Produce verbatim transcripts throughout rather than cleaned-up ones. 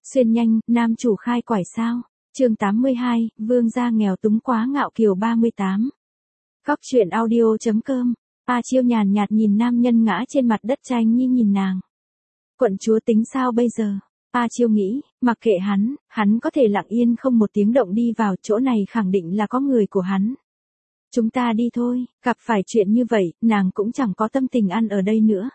Xuyên nhanh, nam chủ khai quải sao? Chương tám mươi hai, vương gia nghèo túng quá ngạo kiều ba mươi tám. Góc truyện audio.com. A Chiêu nhàn nhạt nhìn nam nhân ngã trên mặt đất, Tranh Nhi nhìn nàng. Quận chúa tính sao bây giờ? A Chiêu nghĩ, mặc kệ hắn, hắn có thể lặng yên không một tiếng động đi vào, chỗ này khẳng định là có người của hắn. Chúng ta đi thôi, gặp phải chuyện như vậy, nàng cũng chẳng có tâm tình ăn ở đây nữa.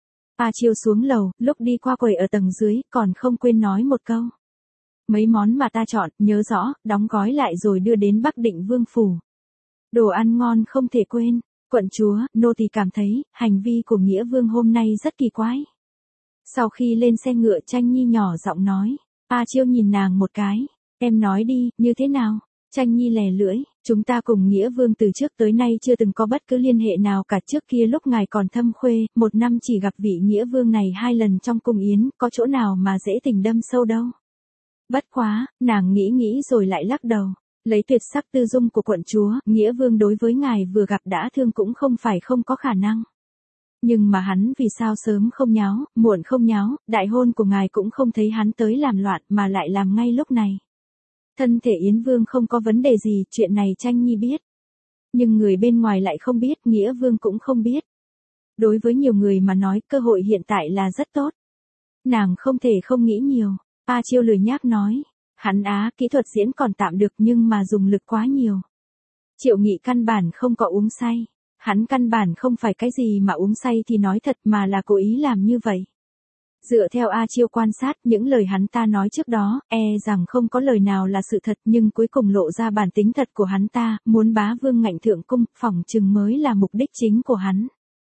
A Chiêu xuống lầu, lúc đi qua quầy ở tầng dưới, còn không quên nói một câu. Mấy món mà ta chọn, nhớ rõ, đóng gói lại rồi đưa đến Bắc Định Vương phủ. Đồ ăn ngon không thể quên. Quận chúa, nô tỳ cảm thấy, hành vi của Nghĩa Vương hôm nay rất kỳ quái. Sau khi lên xe ngựa, Tranh Nhi nhỏ giọng nói. A Chiêu nhìn nàng một cái. Em nói đi, như thế nào? Tranh Nhi lè lưỡi. Chúng ta cùng Nghĩa Vương từ trước tới nay chưa từng có bất cứ liên hệ nào cả. Trước kia lúc ngài còn thâm khuê, một năm chỉ gặp vị Nghĩa Vương này hai lần trong cung yến, có chỗ nào mà dễ tình đâm sâu đâu. Bất quá, nàng nghĩ nghĩ rồi lại lắc đầu. Lấy tuyệt sắc tư dung của quận chúa, Nghĩa Vương đối với ngài vừa gặp đã thương cũng không phải không có khả năng. Nhưng mà hắn vì sao sớm không nháo, muộn không nháo, đại hôn của ngài cũng không thấy hắn tới làm loạn mà lại làm ngay lúc này. Thân thể Yến Vương không có vấn đề gì, chuyện này Tranh Nhi biết. Nhưng người bên ngoài lại không biết, Nghĩa Vương cũng không biết. Đối với nhiều người mà nói, cơ hội hiện tại là rất tốt. Nàng không thể không nghĩ nhiều. A Chiêu lười nhác nói. Hắn á, kỹ thuật diễn còn tạm được nhưng mà dùng lực quá nhiều. Triệu Nghị căn bản không có uống say. Hắn căn bản không phải cái gì mà uống say thì nói thật mà là cố ý làm như vậy. Dựa theo A Chiêu quan sát, những lời hắn ta nói trước đó, e rằng không có lời nào là sự thật, nhưng cuối cùng lộ ra bản tính thật của hắn ta, muốn bá vương ngạnh thượng cung, phỏng chừng mới là mục đích chính của hắn.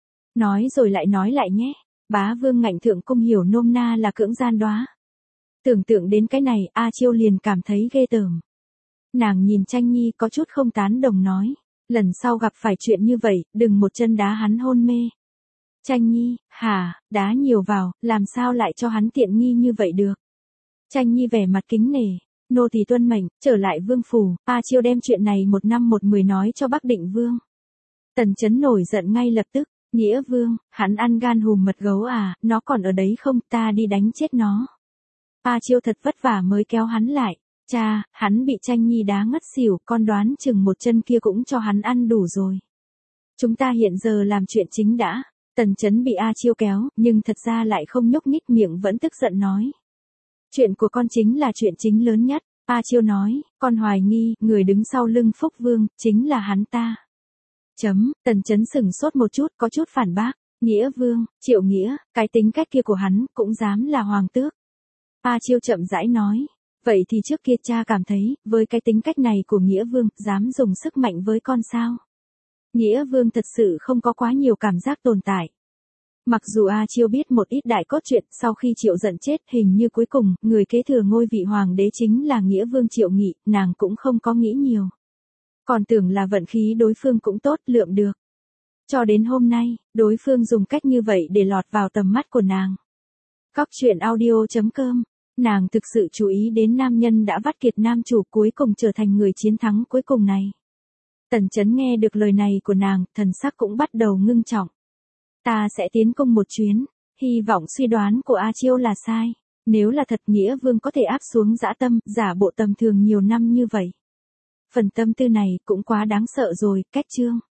Nói rồi lại nói lại nhé, bá vương ngạnh thượng cung hiểu nôm na là cưỡng gian đóa. Tưởng tượng đến cái này, A Chiêu liền cảm thấy ghê tởm. Nàng nhìn Tranh Nhi có chút không tán đồng nói, lần sau gặp phải chuyện như vậy, đừng một chân đá hắn hôn mê. Tranh Nhi, hả, đá nhiều vào, làm sao lại cho hắn tiện nghi như vậy được. Tranh Nhi vẻ mặt kính nể, nô tỳ tuân mệnh, trở lại vương phủ. A Chiêu đem chuyện này một năm một mười nói cho Bắc Định Vương. Tần Chấn nổi giận ngay lập tức, Nghĩa Vương, hắn ăn gan hùm mật gấu à, nó còn ở đấy không, ta đi đánh chết nó. A Chiêu thật vất vả mới kéo hắn lại. Cha, hắn bị Tranh Nhi đá ngất xỉu, con đoán chừng một chân kia cũng cho hắn ăn đủ rồi. Chúng ta hiện giờ làm chuyện chính đã. Tần Chấn bị A Chiêu kéo, nhưng thật ra lại không nhúc nhích miệng, vẫn tức giận nói. Chuyện của con chính là chuyện chính lớn nhất. A Chiêu nói, con hoài nghi, người đứng sau lưng Phúc Vương, chính là hắn ta. Chấm, Tần Chấn sửng sốt một chút, có chút phản bác. Nghĩa Vương, Triệu Nghĩa, cái tính cách kia của hắn, cũng dám là hoàng tước. A Chiêu chậm rãi nói. Vậy thì trước kia cha cảm thấy, với cái tính cách này của Nghĩa Vương, dám dùng sức mạnh với con sao? Nghĩa Vương thật sự không có quá nhiều cảm giác tồn tại. Mặc dù A Chiêu biết một ít đại cốt truyện, sau khi Triệu Giận chết, hình như cuối cùng, người kế thừa ngôi vị hoàng đế chính là Nghĩa Vương Triệu Nghị, nàng cũng không có nghĩ nhiều. Còn tưởng là vận khí đối phương cũng tốt, lượm được. Cho đến hôm nay, đối phương dùng cách như vậy để lọt vào tầm mắt của nàng. Góc truyện audio.com. Nàng thực sự chú ý đến nam nhân đã vắt kiệt nam chủ cuối cùng trở thành người chiến thắng cuối cùng này. Tần Chấn nghe được lời này của nàng, thần sắc cũng bắt đầu ngưng trọng. Ta sẽ tiến công một chuyến, hy vọng suy đoán của A Chiêu là sai. Nếu là thật, Nghĩa Vương có thể áp xuống dã tâm, giả bộ tầm thường nhiều năm như vậy. Phần tâm tư này cũng quá đáng sợ rồi, cách chương.